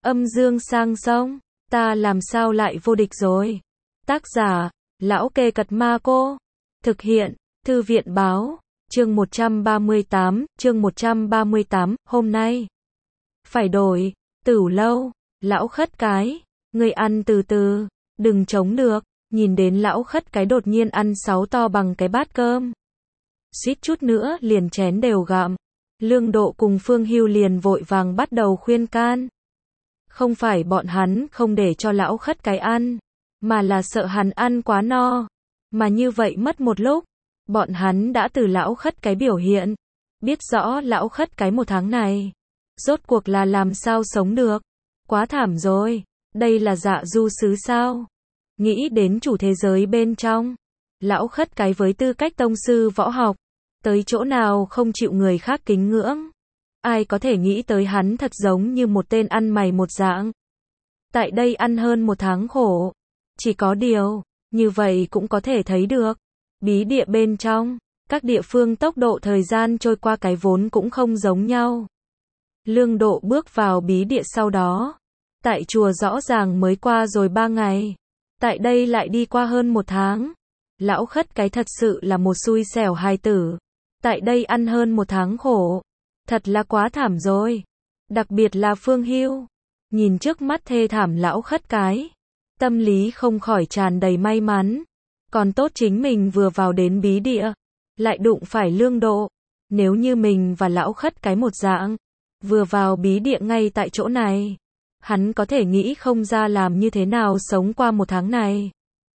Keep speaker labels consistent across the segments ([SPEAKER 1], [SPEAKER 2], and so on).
[SPEAKER 1] Âm dương sang sông, ta làm sao lại vô địch rồi. Tác giả, Lão Kê Cật Ma Cô. Thực hiện, Thư viện Báo. Chương 138, hôm nay phải đổi, Tửu Lâu. Lão Khất Cái, ngươi ăn từ từ, đừng chống được. Nhìn đến Lão Khất Cái đột nhiên ăn 6 to bằng cái bát cơm, suýt chút nữa liền chén đều gặm. Lương Độ cùng Phương Hưu liền vội vàng bắt đầu khuyên can. Không phải bọn hắn không để cho Lão Khất Cái ăn, mà là sợ hắn ăn quá no. Mà như vậy mất một lúc, bọn hắn đã từ Lão Khất Cái biểu hiện, biết rõ Lão Khất Cái một tháng này rốt cuộc là làm sao sống được. Quá thảm rồi, đây là Dạ Du xứ sao? Nghĩ đến chủ thế giới bên trong, Lão Khất Cái với tư cách tông sư võ học, tới chỗ nào không chịu người khác kính ngưỡng. Ai có thể nghĩ tới hắn thật giống như một tên ăn mày một dạng. Tại đây ăn hơn một tháng khổ. Chỉ có điều, như vậy cũng có thể thấy được, bí địa bên trong, các địa phương tốc độ thời gian trôi qua cái vốn cũng không giống nhau. Lương Độ bước vào bí địa sau đó, tại chùa rõ ràng mới qua rồi 3 ngày. Tại đây lại đi qua hơn 1 tháng. Lão Khất Cái thật sự là một xui xẻo hài tử. Tại đây ăn hơn 1 tháng khổ. Thật là quá thảm rồi. Đặc biệt là Phương Hưu. Nhìn trước mắt thê thảm Lão Khất Cái, tâm lý không khỏi tràn đầy may mắn. Còn tốt chính mình vừa vào đến bí địa, lại đụng phải Lương Độ. Nếu như mình và Lão Khất Cái một dạng, vừa vào bí địa ngay tại chỗ này, hắn có thể nghĩ không ra làm như thế nào sống qua 1 tháng này.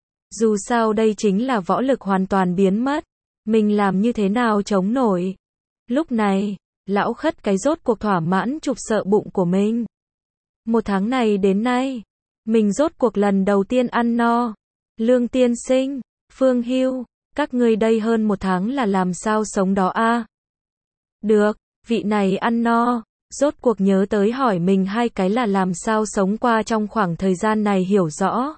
[SPEAKER 1] Dù sao đây chính là võ lực hoàn toàn biến mất. Mình làm như thế nào chống nổi. Lúc này, Lão Khất Cái rốt cuộc thỏa mãn chụp sợ bụng của mình. 1 tháng này đến nay, mình rốt cuộc lần đầu tiên ăn no. Lương tiên sinh, Phương Hưu, các ngươi đây hơn 1 tháng là làm sao sống đó a? Được, vị này ăn no, rốt cuộc nhớ tới hỏi mình 2 cái là làm sao sống qua trong khoảng thời gian này hiểu rõ.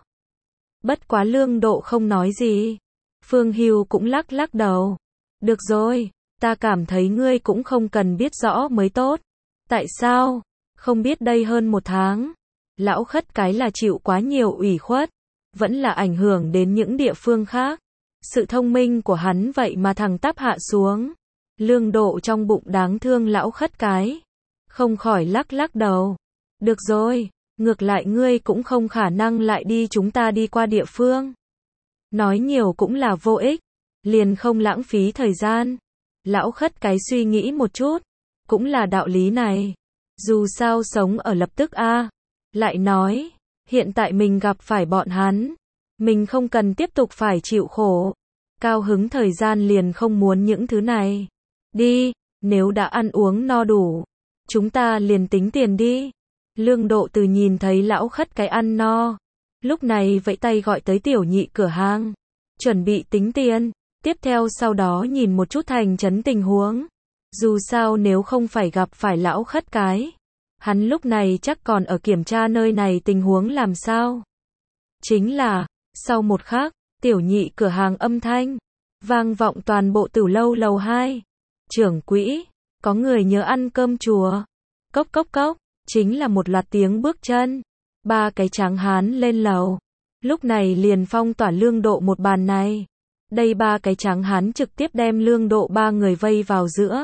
[SPEAKER 1] Bất quá Lương Độ không nói gì. Phương Hưu cũng lắc lắc đầu. Được rồi, ta cảm thấy ngươi cũng không cần biết rõ mới tốt. Tại sao? Không biết đây hơn 1 tháng. Lão Khất Cái là chịu quá nhiều ủy khuất, vẫn là ảnh hưởng đến những địa phương khác. Sự thông minh của hắn vậy mà thẳng tắp hạ xuống. Lương Độ trong bụng đáng thương Lão Khất Cái, không khỏi lắc lắc đầu. Được rồi, ngược lại ngươi cũng không khả năng lại đi chúng ta đi qua địa phương. Nói nhiều cũng là vô ích, liền không lãng phí thời gian. Lão Khất Cái suy nghĩ một chút, cũng là đạo lý này. Dù sao sống ở lập tức a. Lại nói, hiện tại mình gặp phải bọn hắn, mình không cần tiếp tục phải chịu khổ. Cao hứng thời gian liền không muốn những thứ này. Đi, nếu đã ăn uống no đủ, chúng ta liền tính tiền đi. Lương Độ từ nhìn thấy Lão Khất Cái ăn no, lúc này vẫy tay gọi tới tiểu nhị cửa hàng, chuẩn bị tính tiền. Tiếp theo sau đó nhìn một chút thành trấn tình huống. Dù sao nếu không phải gặp phải Lão Khất Cái, hắn lúc này chắc còn ở kiểm tra nơi này tình huống làm sao. Chính là, sau một khắc, tiểu nhị cửa hàng âm thanh vang vọng toàn bộ Tửu Lâu lầu 2. Trưởng quỹ, có người nhớ ăn cơm chùa. Cốc cốc cốc, chính là một loạt tiếng bước chân. 3 cái tráng hán lên lầu. Lúc này liền phong tỏa Lương Độ một bàn này. Đây 3 cái tráng hán trực tiếp đem Lương Độ 3 người vây vào giữa.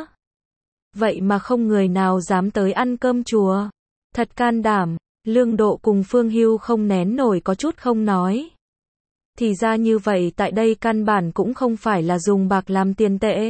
[SPEAKER 1] Vậy mà không người nào dám tới ăn cơm chùa. Thật can đảm. Lương Độ cùng Phương Hưu không nén nổi có chút không nói. Thì ra như vậy tại đây căn bản cũng không phải là dùng bạc làm tiền tệ.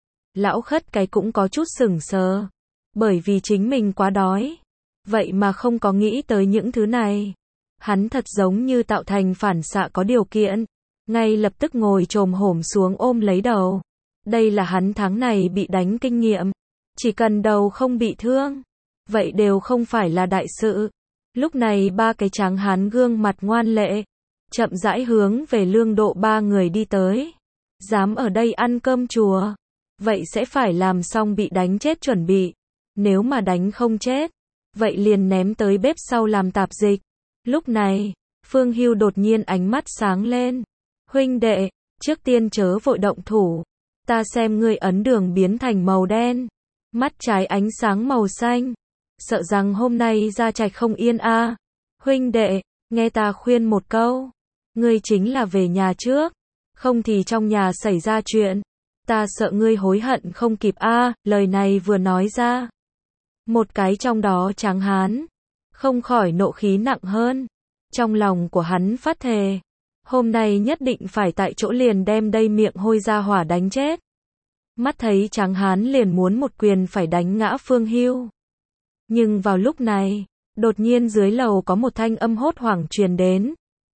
[SPEAKER 1] Lão Khất Cái cũng có chút sững sờ. Bởi vì chính mình quá đói. Vậy mà không có nghĩ tới những thứ này. Hắn thật giống như tạo thành phản xạ có điều kiện. Ngay lập tức ngồi chồm hổm xuống ôm lấy đầu. Đây là hắn tháng này bị đánh kinh nghiệm. Chỉ cần đầu không bị thương, vậy đều không phải là đại sự. Lúc này 3 cái tráng hán gương mặt ngoan lệ, chậm rãi hướng về Lương Độ 3 người đi tới. Dám ở đây ăn cơm chùa, vậy sẽ phải làm xong bị đánh chết chuẩn bị. Nếu mà đánh không chết, vậy liền ném tới bếp sau làm tạp dịch. Lúc này, Phương Hưu đột nhiên ánh mắt sáng lên. Huynh đệ, trước tiên chớ vội động thủ. Ta xem ngươi ấn đường biến thành màu đen. Mắt trái ánh sáng màu xanh. sợ rằng hôm nay gia trạch không yên a. Huynh đệ, nghe ta khuyên một câu, ngươi chính là về nhà trước, không thì trong nhà xảy ra chuyện, ta sợ ngươi hối hận không kịp a. Lời này vừa nói ra, một cái trong đó tráng hán, không khỏi nộ khí nặng hơn, trong lòng của hắn phát thề, hôm nay nhất định phải tại chỗ liền đem đây miệng hôi ra hỏa đánh chết. Mắt thấy tráng hán liền muốn một quyền phải đánh ngã Phương Hưu. Nhưng vào lúc này, đột nhiên dưới lầu có một thanh âm hốt hoảng truyền đến.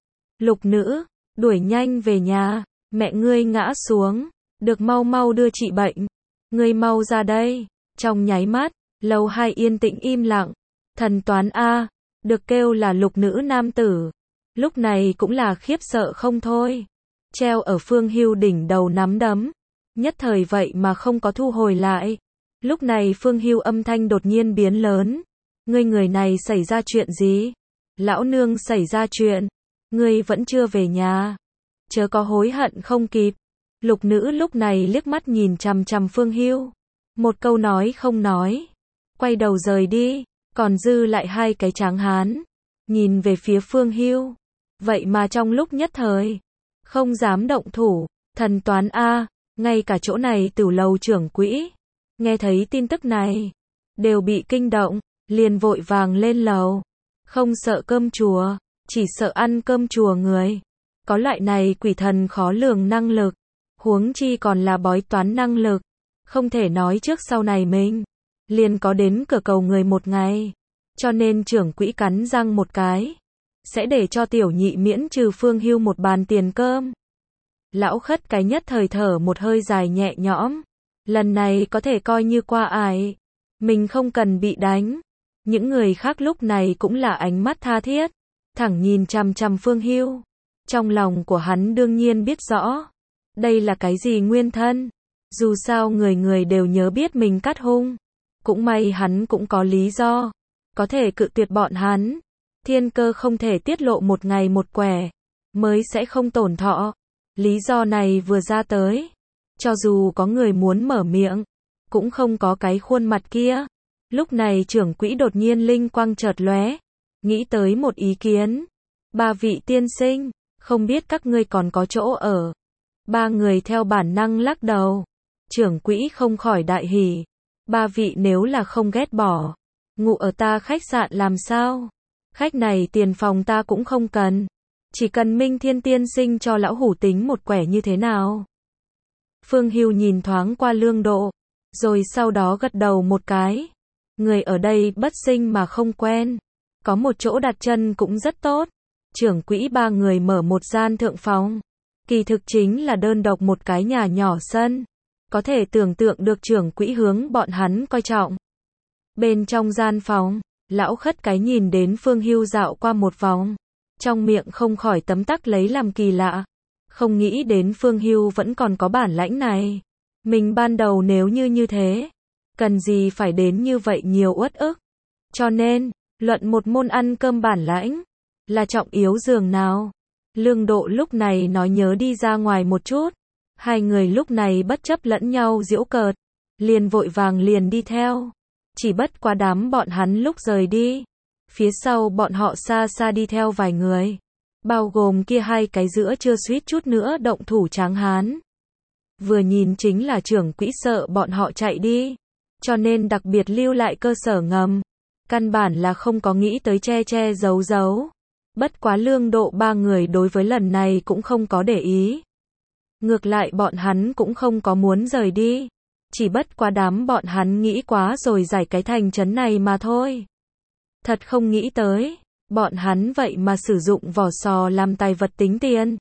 [SPEAKER 1] Lục nữ, đuổi nhanh về nhà, mẹ ngươi ngã xuống, được mau mau đưa trị bệnh, ngươi mau ra đây. Trong nháy mắt, lầu 2 yên tĩnh im lặng, thần toán a, được kêu là lục nữ nam tử, lúc này cũng là khiếp sợ không thôi. Treo ở Phương Hưu đỉnh đầu nắm đấm, nhất thời vậy mà không có thu hồi lại. Lúc này Phương Hưu âm thanh đột nhiên biến lớn. Ngươi người này xảy ra chuyện gì? Lão nương xảy ra chuyện. Ngươi vẫn chưa về nhà. Chớ có hối hận không kịp. Lục nữ lúc này liếc mắt nhìn chằm chằm Phương Hưu. Một câu nói không nói. Quay đầu rời đi. Còn dư lại hai cái tráng hán. Nhìn về phía Phương Hưu. Vậy mà trong lúc nhất thời. Không dám động thủ. Thần toán a, ngay cả chỗ này Tửu lầu trưởng quỹ. Nghe thấy tin tức này, đều bị kinh động, liền vội vàng lên lầu. Không sợ cơm chùa, chỉ sợ ăn cơm chùa người. Có loại này quỷ thần khó lường năng lực, huống chi còn là bói toán năng lực. Không thể nói trước sau này mình, liền có đến cửa cầu người một ngày. Cho nên trưởng quỹ cắn răng một cái, sẽ để cho tiểu nhị miễn trừ Phương Hưu một bàn tiền cơm. Lão khất cái nhất thời thở một hơi dài nhẹ nhõm. Lần này có thể coi như qua ải. Mình không cần bị đánh. Những người khác lúc này cũng là ánh mắt tha thiết. Thẳng nhìn chằm chằm Phương Hưu. Trong lòng của hắn đương nhiên biết rõ. Đây là cái gì nguyên thân. Dù sao người người đều nhớ biết mình cắt hung. Cũng may hắn cũng có lý do. Có thể cự tuyệt bọn hắn. Thiên cơ không thể tiết lộ một ngày một quẻ. Mới sẽ không tổn thọ. Lý do này vừa ra tới. Cho dù có người muốn mở miệng, cũng không có cái khuôn mặt kia. Lúc này trưởng quỹ đột nhiên linh quang chợt lóe, nghĩ tới một ý kiến. Ba vị tiên sinh, không biết các ngươi còn có chỗ ở. Ba người theo bản năng lắc đầu. Trưởng quỹ không khỏi đại hỉ. Ba vị nếu là không ghét bỏ, ngủ ở ta khách sạn làm sao? Khách này tiền phòng ta cũng không cần. Chỉ cần Minh Thiên tiên sinh cho lão hủ tính một quẻ như thế nào? Phương Hưu nhìn thoáng qua Lương Độ, rồi sau đó gật đầu một cái. Người ở đây bất sinh mà không quen. Có một chỗ đặt chân cũng rất tốt. Trưởng quỹ ba người mở một gian thượng phòng. Kỳ thực chính là đơn độc một cái nhà nhỏ sân. Có thể tưởng tượng được trưởng quỹ hướng bọn hắn coi trọng. Bên trong gian phòng, lão khất cái nhìn đến Phương Hưu dạo qua một vòng. Trong miệng không khỏi tấm tắc lấy làm kỳ lạ. Không nghĩ đến Phương Hưu vẫn còn có bản lãnh này. Mình ban đầu nếu như thế, cần gì phải đến như vậy nhiều uất ức. Cho nên, luận một môn ăn cơm bản lãnh, là trọng yếu dường nào. Lương Độ lúc này nói nhớ đi ra ngoài một chút. Hai người lúc này bất chấp lẫn nhau giễu cợt, liền vội vàng liền đi theo. Chỉ bất quá đám bọn hắn lúc rời đi, phía sau bọn họ xa xa đi theo vài người. Bao gồm kia hai cái giữa chưa suýt chút nữa động thủ tráng hán. Vừa nhìn chính là trưởng quỹ sợ bọn họ chạy đi. Cho nên đặc biệt lưu lại cơ sở ngầm. Căn bản là không có nghĩ tới che giấu giấu. Bất quá Lương Độ ba người đối với lần này cũng không có để ý. Ngược lại bọn hắn cũng không có muốn rời đi. Chỉ bất quá đám bọn hắn nghĩ quá rồi giải cái thành trấn này mà thôi. Thật không nghĩ tới. Bọn hắn vậy mà sử dụng vỏ sò làm tài vật tính tiền.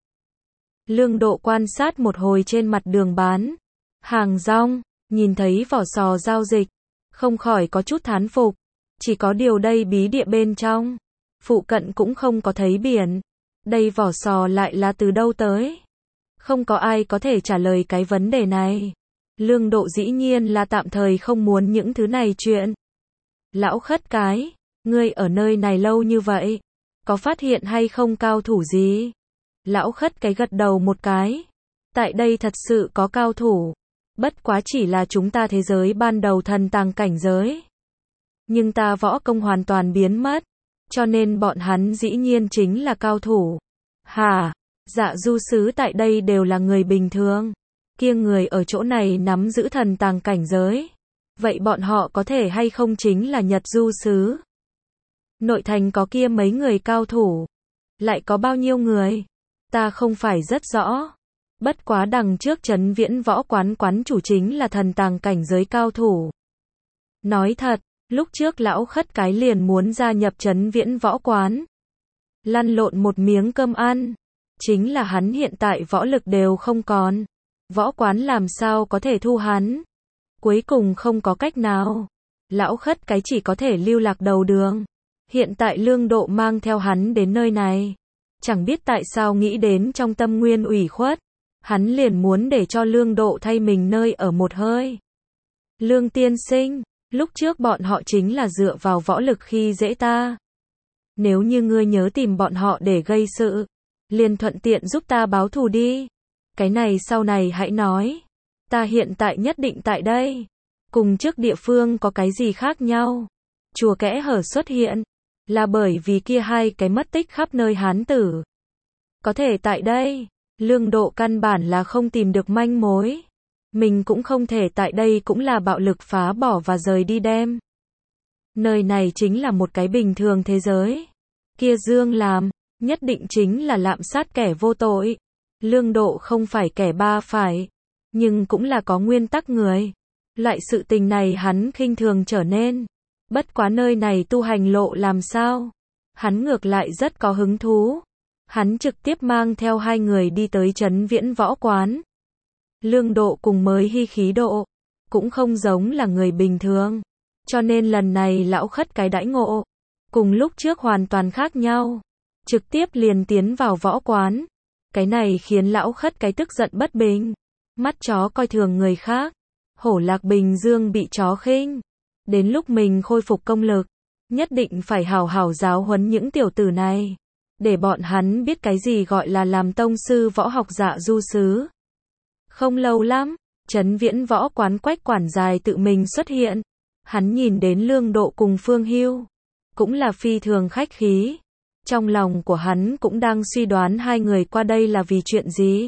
[SPEAKER 1] Lương Độ quan sát một hồi trên mặt đường bán hàng rong, nhìn thấy vỏ sò giao dịch, không khỏi có chút thán phục. Chỉ có điều đây bí địa bên trong, phụ cận cũng không có thấy biển. Đây vỏ sò lại là từ đâu tới? Không có ai có thể trả lời cái vấn đề này. Lương Độ dĩ nhiên là tạm thời không muốn những thứ này chuyện. Lão khất cái, ngươi ở nơi này lâu như vậy, có phát hiện hay không cao thủ gì? Lão khất cái gật đầu một cái. Tại đây thật sự có cao thủ. Bất quá chỉ là chúng ta thế giới ban đầu thần tàng cảnh giới. nhưng ta võ công hoàn toàn biến mất, cho nên bọn hắn dĩ nhiên chính là cao thủ. Hả? Dạ du sứ tại đây đều là người bình thường. Kia người ở chỗ này nắm giữ thần tàng cảnh giới. Vậy bọn họ có thể hay không chính là Nhật du sứ? Nội thành có kia mấy người cao thủ. Lại có bao nhiêu người? Ta không phải rất rõ. Bất quá đằng trước Trấn Viễn Võ quán quán chủ chính là thần tàng cảnh giới cao thủ. Nói thật, lúc trước lão khất cái liền muốn gia nhập Trấn Viễn Võ quán. Lăn lộn một miếng cơm ăn. Chính là hắn hiện tại võ lực đều không còn. Võ quán làm sao có thể thu hắn. Cuối cùng không có cách nào. Lão khất cái chỉ có thể lưu lạc đầu đường. Hiện tại Lương Độ mang theo hắn đến nơi này. Chẳng biết tại sao nghĩ đến trong tâm nguyên ủy khuất. Hắn liền muốn để cho Lương Độ thay mình nơi ở một hơi. Lương tiên sinh, lúc trước bọn họ chính là dựa vào võ lực khi dễ ta. Nếu như ngươi nhớ tìm bọn họ để gây sự, liền thuận tiện giúp ta báo thù đi. Cái này sau này hãy nói. Ta hiện tại nhất định tại đây. Cùng trước địa phương có cái gì khác nhau? Chùa Kẽ Hở xuất hiện, là bởi vì kia hai cái mất tích khắp nơi hán tử. Có thể tại đây, Lương Độ căn bản là không tìm được manh mối. Mình cũng không thể tại đây cũng là bạo lực phá bỏ và rời đi đem. Nơi này chính là một cái bình thường thế giới. Kia Dương làm, nhất định chính là lạm sát kẻ vô tội. Lương Độ không phải kẻ ba phải, nhưng cũng là có nguyên tắc người. Loại sự tình này hắn khinh thường trở nên. Bất quá nơi này tu hành lộ làm sao? Hắn ngược lại rất có hứng thú. Hắn trực tiếp mang theo hai người đi tới Trấn Viễn Võ quán. Lương Độ cùng mới Hy Khí Độ, cũng không giống là người bình thường. Cho nên lần này lão khất cái đãi ngộ, cùng lúc trước hoàn toàn khác nhau. Trực tiếp liền tiến vào võ quán. Cái này khiến lão khất cái tức giận bất bình. Mắt chó coi thường người khác. Hổ Lạc Bình Dương bị chó khinh. Đến lúc mình khôi phục công lực, nhất định phải hảo hảo giáo huấn những tiểu tử này. Để bọn hắn biết cái gì gọi là làm tông sư võ học dạ du sứ. Không lâu lắm, Trấn Viễn Võ quán Quách quản dài tự mình xuất hiện. Hắn nhìn đến Lương Độ cùng Phương Hưu, cũng là phi thường khách khí. Trong lòng của hắn cũng đang suy đoán hai người qua đây là vì chuyện gì.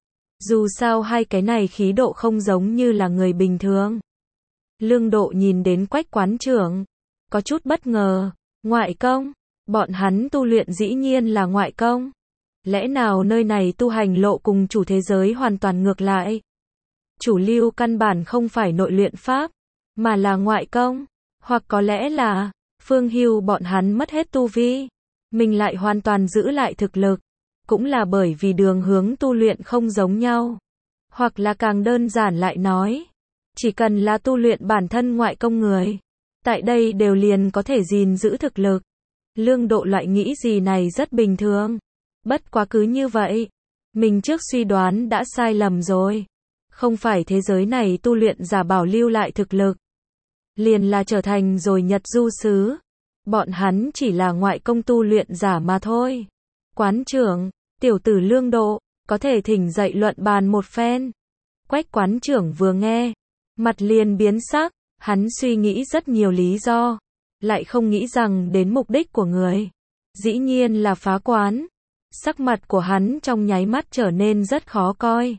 [SPEAKER 1] Dù sao hai cái này khí độ không giống như là người bình thường. Lương Độ nhìn đến Quách quán trưởng, có chút bất ngờ. Ngoại công? Bọn hắn tu luyện dĩ nhiên là ngoại công. Lẽ nào nơi này tu hành lộ cùng chủ thế giới hoàn toàn ngược lại? Chủ lưu căn bản không phải nội luyện pháp, mà là ngoại công. Hoặc có lẽ là Phương Hưu bọn hắn mất hết tu vi, mình lại hoàn toàn giữ lại thực lực. Cũng là bởi vì đường hướng tu luyện không giống nhau. Hoặc là càng đơn giản lại nói, chỉ cần là tu luyện bản thân ngoại công người, tại đây đều liền có thể gìn giữ thực lực. Lương Độ loại nghĩ gì này rất bình thường. Bất quá cứ như vậy, mình trước suy đoán đã sai lầm rồi. Không phải thế giới này tu luyện giả bảo lưu lại thực lực, liền là trở thành rồi Nhật du sứ. Bọn hắn chỉ là ngoại công tu luyện giả mà thôi. Quán trưởng, tiểu tử Lương Độ, có thể thỉnh dậy luận bàn một phen. Quách quán trưởng vừa nghe, mặt liền biến sắc. Hắn suy nghĩ rất nhiều lý do, lại không nghĩ rằng đến mục đích của người. Dĩ nhiên là phá quán. Sắc mặt của hắn trong nháy mắt trở nên rất khó coi.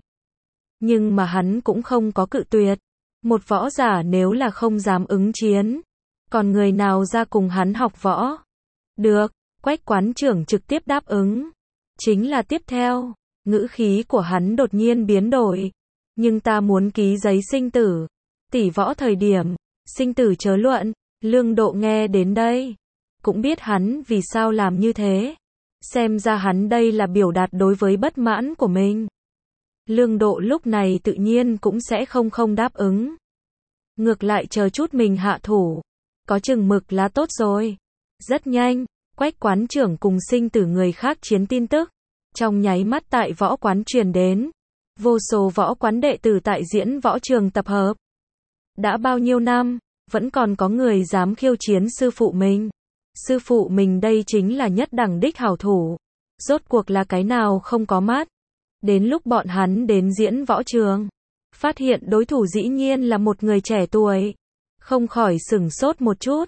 [SPEAKER 1] Nhưng mà hắn cũng không có cự tuyệt. Một võ giả nếu là không dám ứng chiến, còn người nào ra cùng hắn học võ? Được, Quách quán trưởng trực tiếp đáp ứng. Chính là tiếp theo, ngữ khí của hắn đột nhiên biến đổi. Nhưng ta muốn ký giấy sinh tử. Tỷ võ thời điểm, sinh tử chớ luận. Lương Độ nghe đến đây, cũng biết hắn vì sao làm như thế. Xem ra hắn đây là biểu đạt đối với bất mãn của mình. Lương Độ lúc này tự nhiên cũng sẽ không đáp ứng. Ngược lại chờ chút mình hạ thủ. Có chừng mực là tốt rồi. Rất nhanh, Quách quán trưởng cùng sinh tử người khác chiến tin tức. Trong nháy mắt tại võ quán truyền đến. Vô số võ quán đệ tử tại diễn võ trường tập hợp. Đã bao nhiêu năm, vẫn còn có người dám khiêu chiến sư phụ mình. Sư phụ mình đây chính là nhất đẳng đích hảo thủ. Rốt cuộc là cái nào không có mắt. Đến lúc bọn hắn đến diễn võ trường, phát hiện đối thủ dĩ nhiên là một người trẻ tuổi. Không khỏi sửng sốt một chút.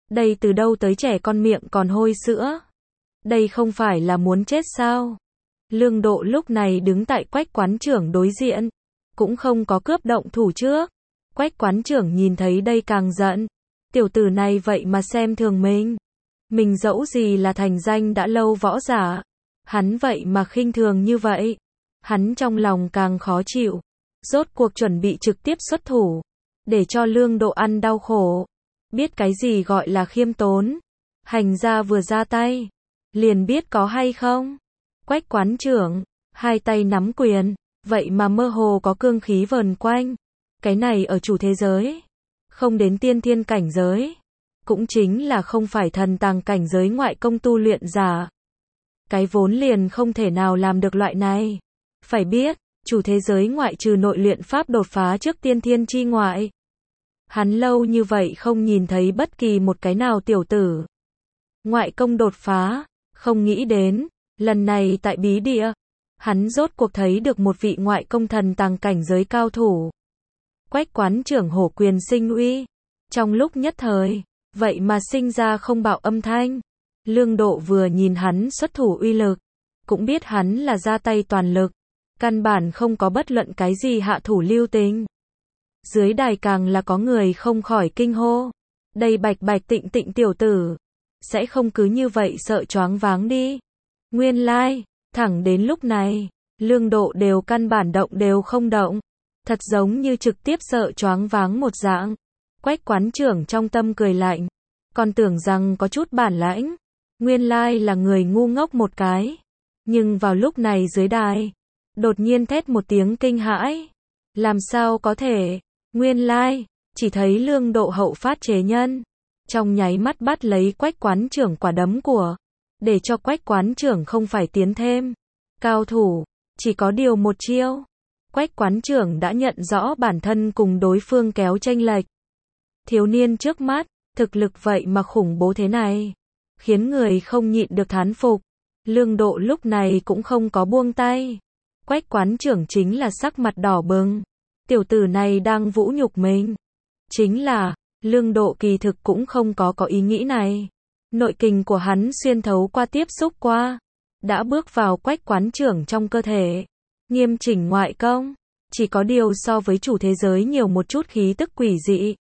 [SPEAKER 1] Đây từ đâu tới trẻ con miệng còn hôi sữa? Đây không phải là muốn chết sao? Lương Độ lúc này đứng tại Quách quán trưởng đối diện, cũng không có cướp động thủ trước. Quách quán trưởng nhìn thấy đây càng giận. Tiểu tử này vậy mà xem thường mình. Mình dẫu gì là thành danh đã lâu võ giả. Hắn vậy mà khinh thường như vậy. Hắn trong lòng càng khó chịu. Rốt cuộc chuẩn bị trực tiếp xuất thủ. Để cho Lương Độ ăn đau khổ. Biết cái gì gọi là khiêm tốn. Hành ra vừa ra tay. Liền biết có hay không. Quách quán trưởng. Hai tay nắm quyền. Vậy mà mơ hồ có cương khí vờn quanh. Cái này ở chủ thế giới. Không đến tiên thiên cảnh giới. Cũng chính là không phải thần tàng cảnh giới ngoại công tu luyện giả. Cái vốn liền không thể nào làm được loại này. Phải biết, chủ thế giới ngoại trừ nội luyện pháp đột phá trước tiên thiên chi ngoại. Hắn lâu như vậy không nhìn thấy bất kỳ một cái nào tiểu tử. Ngoại công đột phá, không nghĩ đến, lần này tại bí địa, hắn rốt cuộc thấy được một vị ngoại công thần tàng cảnh giới cao thủ. Quách quán trưởng hổ quyền sinh uy. Trong lúc nhất thời, vậy mà sinh ra không bạo âm thanh. Lương Độ vừa nhìn hắn xuất thủ uy lực, cũng biết hắn là ra tay toàn lực. Căn bản không có bất luận cái gì hạ thủ lưu tình. Dưới đài càng là có người không khỏi kinh hô. Đây bạch bạch tịnh tịnh tiểu tử. Sẽ không cứ như vậy sợ choáng váng đi. Nguyên lai, thẳng đến lúc này, Lương Độ đều căn bản động đều không động. Thật giống như trực tiếp sợ choáng váng một dạng. Quách quán trưởng trong tâm cười lạnh. Còn tưởng rằng có chút bản lãnh. Nguyên lai là người ngu ngốc một cái. Nhưng vào lúc này dưới đài, đột nhiên thét một tiếng kinh hãi. Làm sao có thể? Nguyên lai, chỉ thấy Lương Độ hậu phát chế nhân. Trong nháy mắt bắt lấy Quách quán trưởng quả đấm của. Để cho Quách quán trưởng không phải tiến thêm. Cao thủ, chỉ có điều một chiêu. Quách quán trưởng đã nhận rõ bản thân cùng đối phương kéo chênh lệch. Thiếu niên trước mắt, thực lực vậy mà khủng bố thế này. Khiến người không nhịn được thán phục. Lương Độ lúc này cũng không có buông tay. Quách quán trưởng chính là sắc mặt đỏ bừng. Tiểu tử này đang vũ nhục mình. Chính là, Lương Độ kỳ thực cũng không có ý nghĩ này. Nội kình của hắn xuyên thấu qua tiếp xúc qua. Đã bước vào Quách quán trưởng trong cơ thể. Nghiêm chỉnh ngoại công. Chỉ có điều so với chủ thế giới nhiều một chút khí tức quỷ dị.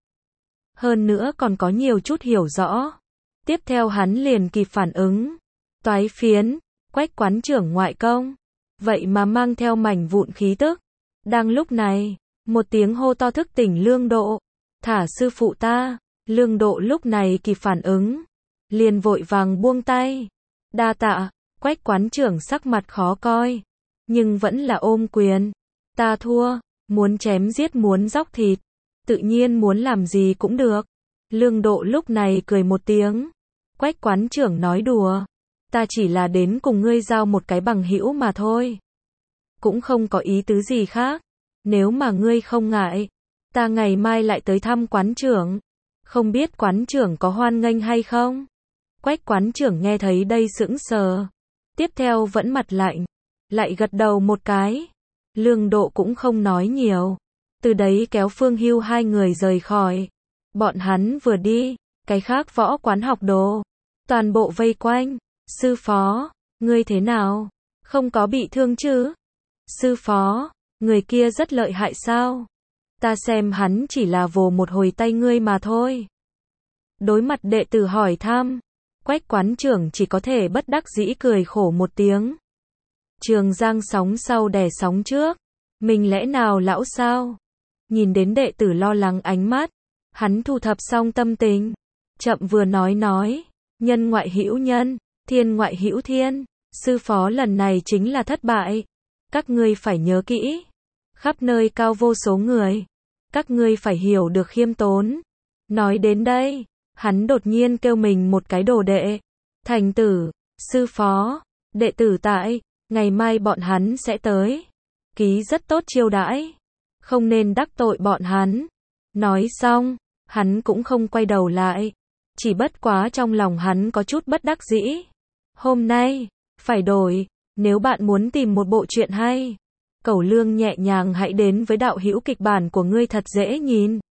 [SPEAKER 1] Hơn nữa còn có nhiều chút hiểu rõ. Tiếp theo hắn liền kịp phản ứng. Toái phiến, Quách quán trưởng ngoại công. Vậy mà mang theo mảnh vụn khí tức. Đang lúc này, một tiếng hô to thức tỉnh Lương Độ. Thả sư phụ ta. Lương Độ lúc này kịp phản ứng. Liền vội vàng buông tay. Đa tạ. Quách quán trưởng sắc mặt khó coi. Nhưng vẫn là ôm quyền. Ta thua. Muốn chém giết muốn dóc thịt. Tự nhiên muốn làm gì cũng được. Lương Độ lúc này cười một tiếng. Quách quán trưởng nói đùa. Ta chỉ là đến cùng ngươi giao một cái bằng hữu mà thôi. Cũng không có ý tứ gì khác. Nếu mà ngươi không ngại, ta ngày mai lại tới thăm quán trưởng. Không biết quán trưởng có hoan nghênh hay không? Quách quán trưởng nghe thấy đây sững sờ. Tiếp theo vẫn mặt lạnh. Lại gật đầu một cái. Lương Độ cũng không nói nhiều. Từ đấy kéo Phương Hưu hai người rời khỏi. Bọn hắn vừa đi, cái khác võ quán học đồ. Toàn bộ vây quanh. Sư phó, ngươi thế nào? Không có bị thương chứ? Sư phó, người kia rất lợi hại sao? Ta xem hắn chỉ là vồ một hồi tay ngươi mà thôi. Đối mặt đệ tử hỏi thăm, Quách quán trưởng chỉ có thể bất đắc dĩ cười khổ một tiếng. Trường Giang sóng sau đè sóng trước. Mình lẽ nào lão sao? Nhìn đến đệ tử lo lắng ánh mắt, hắn thu thập xong tâm tình. Chậm vừa nói. Nhân ngoại hữu nhân, thiên ngoại hữu thiên. Sư phó lần này chính là thất bại. Các ngươi phải nhớ kỹ. Khắp nơi cao vô số người. Các ngươi phải hiểu được khiêm tốn. Nói đến đây, hắn đột nhiên kêu mình một cái đồ đệ. Thành tử, sư phó, đệ tử tại, ngày mai bọn hắn sẽ tới. Ký rất tốt chiêu đãi. Không nên đắc tội bọn hắn. Nói xong, hắn cũng không quay đầu lại. Chỉ bất quá trong lòng hắn có chút bất đắc dĩ. Hôm nay, phải đổi. Nếu bạn muốn tìm một bộ truyện hay, Cẩu Lương nhẹ nhàng hãy đến với đạo hữu kịch bản của ngươi thật dễ nhìn.